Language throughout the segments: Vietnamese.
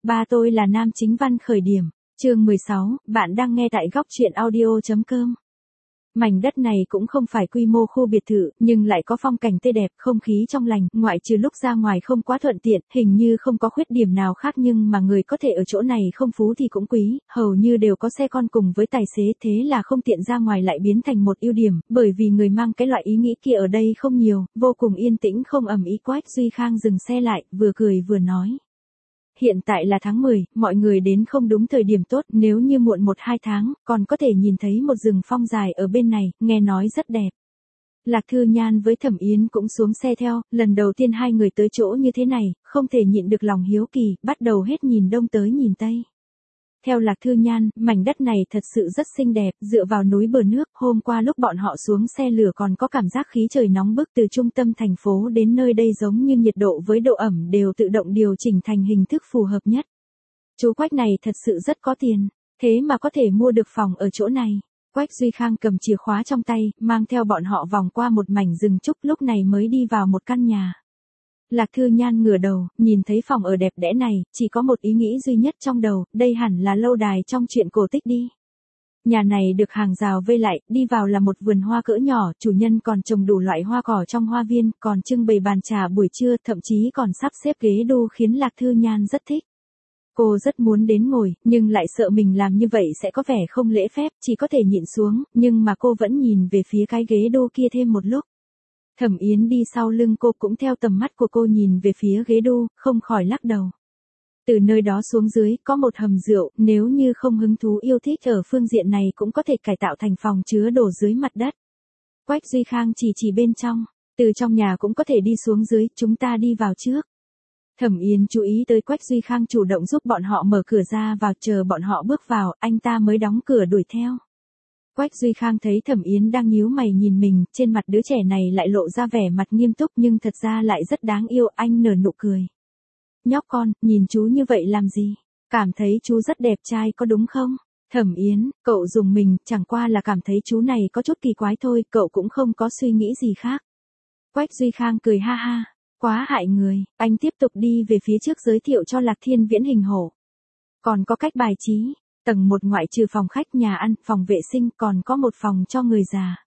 Ba tôi là nam chính văn khởi điểm. Chương 16, bạn đang nghe tại góc truyện audio.com. Mảnh đất này cũng không phải quy mô khu biệt thự, nhưng lại có phong cảnh tươi đẹp, không khí trong lành, ngoại trừ lúc ra ngoài không quá thuận tiện, hình như không có khuyết điểm nào khác, nhưng mà người có thể ở chỗ này không phú thì cũng quý, hầu như đều có xe con cùng với tài xế, thế là không tiện ra ngoài lại biến thành một ưu điểm, bởi vì người mang cái loại ý nghĩ kia ở đây không nhiều, vô cùng yên tĩnh không ầm ĩ. Quách Duy Khang dừng xe lại, vừa cười vừa nói. Hiện tại là tháng 10, mọi người đến không đúng thời điểm tốt, nếu như muộn 1-2 tháng, còn có thể nhìn thấy một rừng phong dài ở bên này, nghe nói rất đẹp. Lạc Thư Nhan với Thẩm Yến cũng xuống xe theo, lần đầu tiên hai người tới chỗ như thế này, không thể nhịn được lòng hiếu kỳ, bắt đầu hết nhìn đông tới nhìn tây. Theo Lạc Thư Nhan, mảnh đất này thật sự rất xinh đẹp, dựa vào núi bờ nước, hôm qua lúc bọn họ xuống xe lửa còn có cảm giác khí trời nóng bức, từ trung tâm thành phố đến nơi đây giống như nhiệt độ với độ ẩm đều tự động điều chỉnh thành hình thức phù hợp nhất. Chú Quách này thật sự rất có tiền, thế mà có thể mua được phòng ở chỗ này. Quách Duy Khang cầm chìa khóa trong tay, mang theo bọn họ vòng qua một mảnh rừng trúc, lúc này mới đi vào một căn nhà. Lạc Thư Nhan ngửa đầu, nhìn thấy phòng ở đẹp đẽ này, chỉ có một ý nghĩ duy nhất trong đầu, đây hẳn là lâu đài trong truyện cổ tích đi. Nhà này được hàng rào vây lại, đi vào là một vườn hoa cỡ nhỏ, chủ nhân còn trồng đủ loại hoa cỏ trong hoa viên, còn trưng bày bàn trà buổi trưa, thậm chí còn sắp xếp ghế đu khiến Lạc Thư Nhan rất thích. Cô rất muốn đến ngồi, nhưng lại sợ mình làm như vậy sẽ có vẻ không lễ phép, chỉ có thể nhịn xuống, nhưng mà cô vẫn nhìn về phía cái ghế đu kia thêm một lúc. Thẩm Yến đi sau lưng cô cũng theo tầm mắt của cô nhìn về phía ghế đu, không khỏi lắc đầu. Từ nơi đó xuống dưới, có một hầm rượu, nếu như không hứng thú yêu thích ở phương diện này cũng có thể cải tạo thành phòng chứa đồ dưới mặt đất. Quách Duy Khang chỉ bên trong, từ trong nhà cũng có thể đi xuống dưới, chúng ta đi vào trước. Thẩm Yến chú ý tới Quách Duy Khang chủ động giúp bọn họ mở cửa ra vào, chờ bọn họ bước vào, anh ta mới đóng cửa đuổi theo. Quách Duy Khang thấy Thẩm Yến đang nhíu mày nhìn mình, trên mặt đứa trẻ này lại lộ ra vẻ mặt nghiêm túc nhưng thật ra lại rất đáng yêu, anh nở nụ cười. Nhóc con, nhìn chú như vậy làm gì? Cảm thấy chú rất đẹp trai có đúng không? Thẩm Yến, cậu dùng mình, chẳng qua là cảm thấy chú này có chút kỳ quái thôi, cậu cũng không có suy nghĩ gì khác. Quách Duy Khang cười ha ha, quá hại người, anh tiếp tục đi về phía trước giới thiệu cho Lạc Thiên Viễn hình hổ. Còn có cách bài trí. Tầng 1 ngoại trừ phòng khách, nhà ăn, phòng vệ sinh, còn có một phòng cho người già.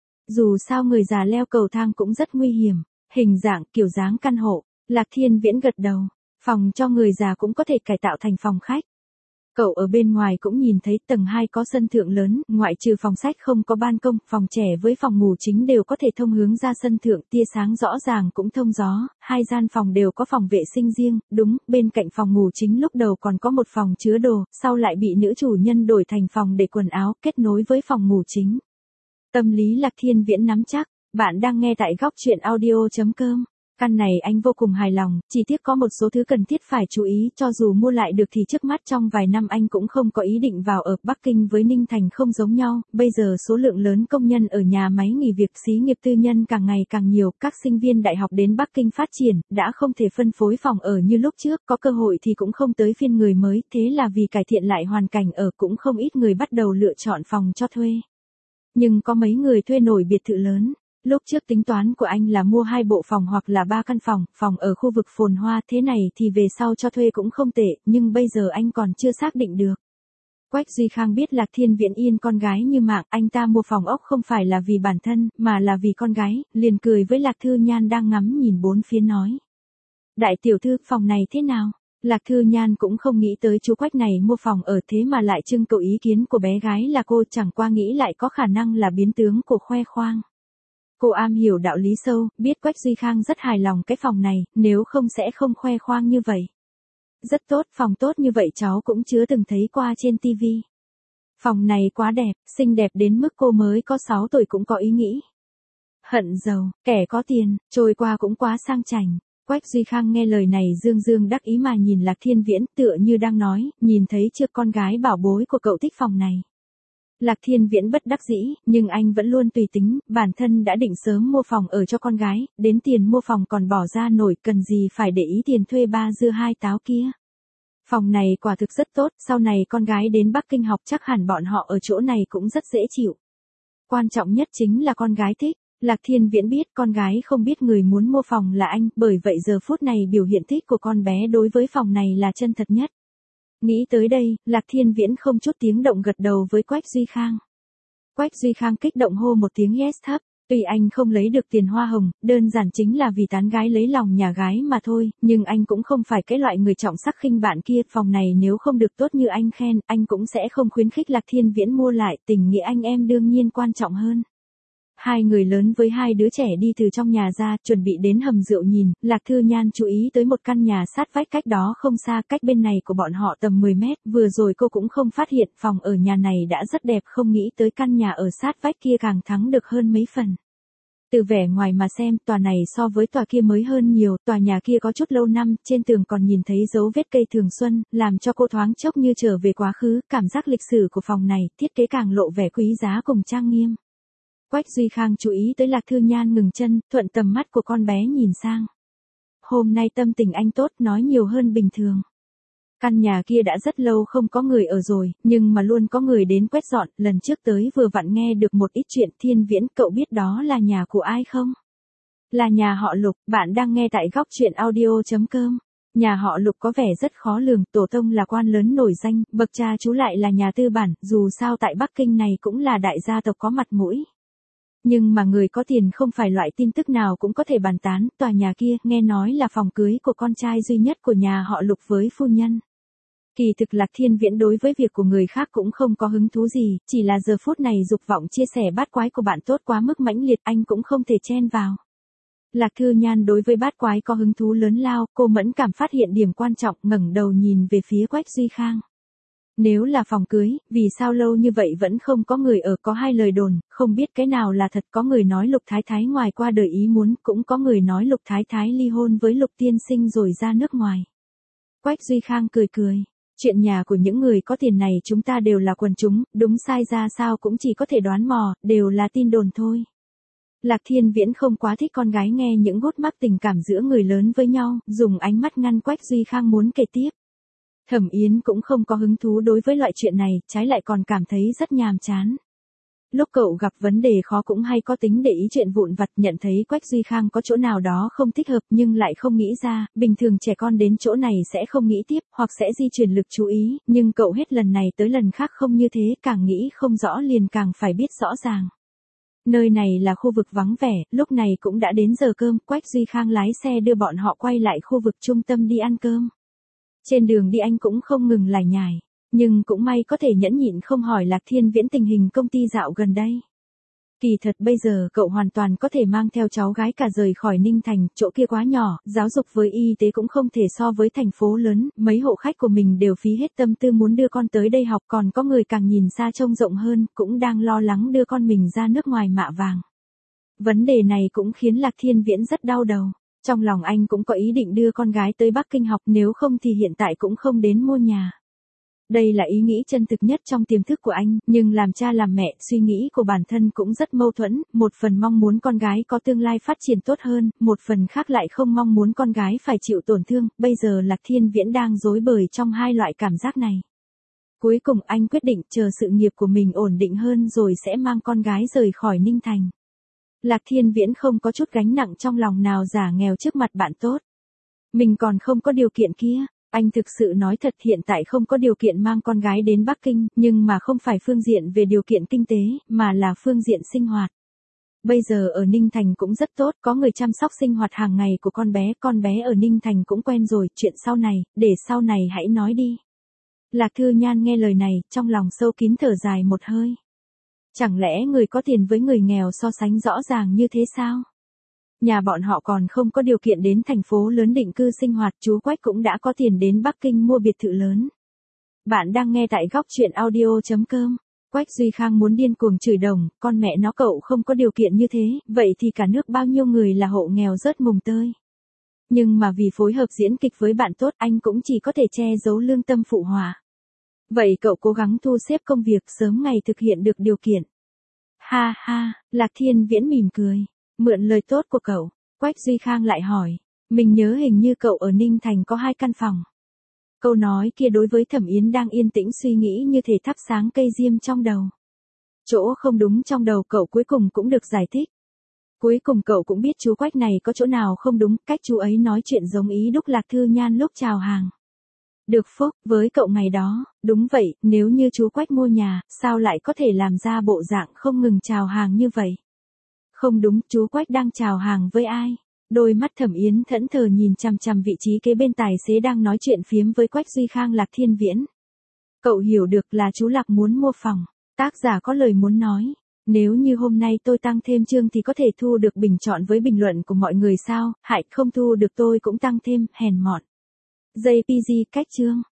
Dù sao người già leo cầu thang cũng rất nguy hiểm, hình dạng, kiểu dáng căn hộ, Lạc Thiên Viễn gật đầu, phòng cho người già cũng có thể cải tạo thành phòng khách. Cậu ở bên ngoài cũng nhìn thấy tầng 2 có sân thượng lớn, ngoại trừ phòng sách không có ban công, phòng trẻ với phòng ngủ chính đều có thể thông hướng ra sân thượng, tia sáng rõ ràng cũng thông gió, hai gian phòng đều có phòng vệ sinh riêng, đúng, bên cạnh phòng ngủ chính lúc đầu còn có một phòng chứa đồ, sau lại bị nữ chủ nhân đổi thành phòng để quần áo, kết nối với phòng ngủ chính. Tâm lý Lạc Thiên Viễn nắm chắc, bạn đang nghe tại góc truyện audio.com. Căn này anh vô cùng hài lòng, chỉ tiếc có một số thứ cần thiết phải chú ý, cho dù mua lại được thì trước mắt trong vài năm anh cũng không có ý định vào ở. Bắc Kinh với Ninh Thành không giống nhau, bây giờ số lượng lớn công nhân ở nhà máy nghỉ việc, xí nghiệp tư nhân càng ngày càng nhiều, các sinh viên đại học đến Bắc Kinh phát triển, đã không thể phân phối phòng ở như lúc trước, có cơ hội thì cũng không tới phiên người mới, thế là vì cải thiện lại hoàn cảnh ở cũng không ít người bắt đầu lựa chọn phòng cho thuê. Nhưng có mấy người thuê nổi biệt thự lớn. Lúc trước tính toán của anh là mua 2 bộ phòng hoặc là 3 căn phòng ở khu vực phồn hoa, thế này thì về sau cho thuê cũng không tệ, nhưng bây giờ anh còn chưa xác định được. Quách Duy Khang biết Lạc Thiên Viễn yên con gái như mạng, anh ta mua phòng ốc không phải là vì bản thân, mà là vì con gái, liền cười với Lạc Thư Nhan đang ngắm nhìn bốn phía nói. Đại tiểu thư, phòng này thế nào? Lạc Thư Nhan cũng không nghĩ tới chú Quách này mua phòng ở, thế mà lại trưng cầu ý kiến của bé gái là cô, chẳng qua nghĩ lại có khả năng là biến tướng của khoe khoang. Cô am hiểu đạo lý sâu, biết Quách Duy Khang rất hài lòng cái phòng này, nếu không sẽ không khoe khoang như vậy. Rất tốt, phòng tốt như vậy cháu cũng chưa từng thấy qua trên TV. Phòng này quá đẹp, xinh đẹp đến mức cô mới có 6 tuổi cũng có ý nghĩ. Hận giàu, kẻ có tiền, trôi qua cũng quá sang chảnh. Quách Duy Khang nghe lời này dương dương đắc ý mà nhìn Lạc Thiên Viễn, tựa như đang nói, nhìn thấy chưa, con gái bảo bối của cậu thích phòng này. Lạc Thiên Viễn bất đắc dĩ, nhưng anh vẫn luôn tùy tính, bản thân đã định sớm mua phòng ở cho con gái, đến tiền mua phòng còn bỏ ra nổi, cần gì phải để ý tiền thuê 3 dưa 2 táo kia. Phòng này quả thực rất tốt, sau này con gái đến Bắc Kinh học chắc hẳn bọn họ ở chỗ này cũng rất dễ chịu. Quan trọng nhất chính là con gái thích. Lạc Thiên Viễn biết con gái không biết người muốn mua phòng là anh, bởi vậy giờ phút này biểu hiện thích của con bé đối với phòng này là chân thật nhất. Nghĩ tới đây, Lạc Thiên Viễn không chút tiếng động gật đầu với Quách Duy Khang. Quách Duy Khang kích động hô một tiếng yes thấp. Tuy anh không lấy được tiền hoa hồng, đơn giản chính là vì tán gái lấy lòng nhà gái mà thôi, nhưng anh cũng không phải cái loại người trọng sắc khinh bạn kia, phòng này nếu không được tốt như anh khen, anh cũng sẽ không khuyến khích Lạc Thiên Viễn mua lại, tình nghĩa anh em đương nhiên quan trọng hơn. Hai người lớn với hai đứa trẻ đi từ trong nhà ra, chuẩn bị đến hầm rượu nhìn, Lạc Thư Nhan chú ý tới một căn nhà sát vách cách đó không xa, cách bên này của bọn họ tầm 10 mét, vừa rồi cô cũng không phát hiện, phòng ở nhà này đã rất đẹp, không nghĩ tới căn nhà ở sát vách kia càng thắng được hơn mấy phần. Từ vẻ ngoài mà xem, tòa này so với tòa kia mới hơn nhiều, tòa nhà kia có chút lâu năm, trên tường còn nhìn thấy dấu vết cây thường xuân, làm cho cô thoáng chốc như trở về quá khứ, cảm giác lịch sử của phòng này, thiết kế càng lộ vẻ quý giá cùng trang nghiêm. Quách Duy Khang chú ý tới Lạc Thư Nhan ngừng chân, thuận tầm mắt của con bé nhìn sang. Hôm nay tâm tình anh tốt, nói nhiều hơn bình thường. Căn nhà kia đã rất lâu không có người ở rồi, nhưng mà luôn có người đến quét dọn, lần trước tới vừa vặn nghe được một ít chuyện. Thiên Viễn, cậu biết đó là nhà của ai không? Là nhà họ Lục, bạn đang nghe tại góc truyện audio.com. Nhà họ Lục có vẻ rất khó lường, tổ tông là quan lớn nổi danh, bậc cha chú lại là nhà tư bản, dù sao tại Bắc Kinh này cũng là đại gia tộc có mặt mũi. Nhưng mà người có tiền không phải loại tin tức nào cũng có thể bàn tán, tòa nhà kia nghe nói là phòng cưới của con trai duy nhất của nhà họ Lục với phu nhân. Kỳ thực Lạc Thiên Viễn đối với việc của người khác cũng không có hứng thú gì, chỉ là giờ phút này dục vọng chia sẻ bát quái của bạn tốt quá mức mãnh liệt, anh cũng không thể chen vào. Lạc Thư Nhan đối với bát quái có hứng thú lớn lao, cô mẫn cảm phát hiện điểm quan trọng, ngẩng đầu nhìn về phía Quách Duy Khang. Nếu là phòng cưới, vì sao lâu như vậy vẫn không có người ở, có hai lời đồn, không biết cái nào là thật, có người nói Lục Thái Thái ngoài qua đời ý muốn, cũng có người nói Lục Thái Thái ly hôn với Lục Tiên Sinh rồi ra nước ngoài. Quách Duy Khang cười cười, chuyện nhà của những người có tiền này chúng ta đều là quần chúng, đúng sai ra sao cũng chỉ có thể đoán mò, đều là tin đồn thôi. Lạc Thiên Viễn không quá thích con gái nghe những gút mắc tình cảm giữa người lớn với nhau, dùng ánh mắt ngăn Quách Duy Khang muốn kể tiếp. Thẩm Yến cũng không có hứng thú đối với loại chuyện này, trái lại còn cảm thấy rất nhàm chán. Lúc cậu gặp vấn đề khó cũng hay có tính để ý chuyện vụn vặt, nhận thấy Quách Duy Khang có chỗ nào đó không thích hợp nhưng lại không nghĩ ra, bình thường trẻ con đến chỗ này sẽ không nghĩ tiếp, hoặc sẽ di chuyển lực chú ý, nhưng cậu hết lần này tới lần khác không như thế, càng nghĩ không rõ liền càng phải biết rõ ràng. Nơi này là khu vực vắng vẻ, lúc này cũng đã đến giờ cơm, Quách Duy Khang lái xe đưa bọn họ quay lại khu vực trung tâm đi ăn cơm. Trên đường đi anh cũng không ngừng lải nhải, nhưng cũng may có thể nhẫn nhịn không hỏi Lạc Thiên Viễn tình hình công ty dạo gần đây. Kỳ thật bây giờ cậu hoàn toàn có thể mang theo cháu gái cả rời khỏi Ninh Thành, chỗ kia quá nhỏ, giáo dục với y tế cũng không thể so với thành phố lớn, mấy hộ khách của mình đều phí hết tâm tư muốn đưa con tới đây học, còn có người càng nhìn xa trông rộng hơn, cũng đang lo lắng đưa con mình ra nước ngoài mạ vàng. Vấn đề này cũng khiến Lạc Thiên Viễn rất đau đầu. Trong lòng anh cũng có ý định đưa con gái tới Bắc Kinh học, nếu không thì hiện tại cũng không đến mua nhà. Đây là ý nghĩ chân thực nhất trong tiềm thức của anh, nhưng làm cha làm mẹ, suy nghĩ của bản thân cũng rất mâu thuẫn, một phần mong muốn con gái có tương lai phát triển tốt hơn, một phần khác lại không mong muốn con gái phải chịu tổn thương, bây giờ Lạc Thiên Viễn đang rối bời trong hai loại cảm giác này. Cuối cùng anh quyết định chờ sự nghiệp của mình ổn định hơn rồi sẽ mang con gái rời khỏi Ninh Thành. Lạc Thiên Viễn không có chút gánh nặng trong lòng nào giả nghèo trước mặt bạn tốt. Mình còn không có điều kiện kia, anh thực sự nói thật, hiện tại không có điều kiện mang con gái đến Bắc Kinh, nhưng mà không phải phương diện về điều kiện kinh tế, mà là phương diện sinh hoạt. Bây giờ ở Ninh Thành cũng rất tốt, có người chăm sóc sinh hoạt hàng ngày của con bé ở Ninh Thành cũng quen rồi, chuyện sau này, để sau này hãy nói đi. Lạc Thư Nhan nghe lời này, trong lòng sâu kín thở dài một hơi. Chẳng lẽ người có tiền với người nghèo so sánh rõ ràng như thế sao? Nhà bọn họ còn không có điều kiện đến thành phố lớn định cư sinh hoạt, chú Quách cũng đã có tiền đến Bắc Kinh mua biệt thự lớn. Bạn đang nghe tại góc truyện audio.com. Quách Duy Khang muốn điên cuồng chửi đồng, con mẹ nó cậu không có điều kiện như thế, vậy thì cả nước bao nhiêu người là hộ nghèo rớt mùng tơi. Nhưng mà vì phối hợp diễn kịch với bạn tốt, anh cũng chỉ có thể che giấu lương tâm phụ họa. Vậy cậu cố gắng thu xếp công việc sớm ngày thực hiện được điều kiện. Ha ha, Lạc Thiên Viễn mỉm cười, mượn lời tốt của cậu. Quách Duy Khang lại hỏi, mình nhớ hình như cậu ở Ninh Thành có 2 căn phòng. Câu nói kia đối với Thẩm Yến đang yên tĩnh suy nghĩ như thể thắp sáng cây diêm trong đầu. Chỗ không đúng trong đầu cậu cuối cùng cũng được giải thích. Cuối cùng cậu cũng biết chú Quách này có chỗ nào không đúng, cách chú ấy nói chuyện giống ý đúc Lạc Thư Nhan lúc chào hàng. Được phúc, với cậu ngày đó, đúng vậy, nếu như chú Quách mua nhà, sao lại có thể làm ra bộ dạng không ngừng chào hàng như vậy? Không đúng, chú Quách đang chào hàng với ai? Đôi mắt Thẩm Yến thẫn thờ nhìn chằm chằm vị trí kế bên tài xế đang nói chuyện phiếm với Quách Duy Khang Lạc Thiên Viễn. Cậu hiểu được là chú Lạc muốn mua phòng. Tác giả có lời muốn nói. Nếu như hôm nay tôi tăng thêm chương thì có thể thu được bình chọn với bình luận của mọi người sao? Hại không thu được tôi cũng tăng thêm, hèn mọn. JPG cách chương.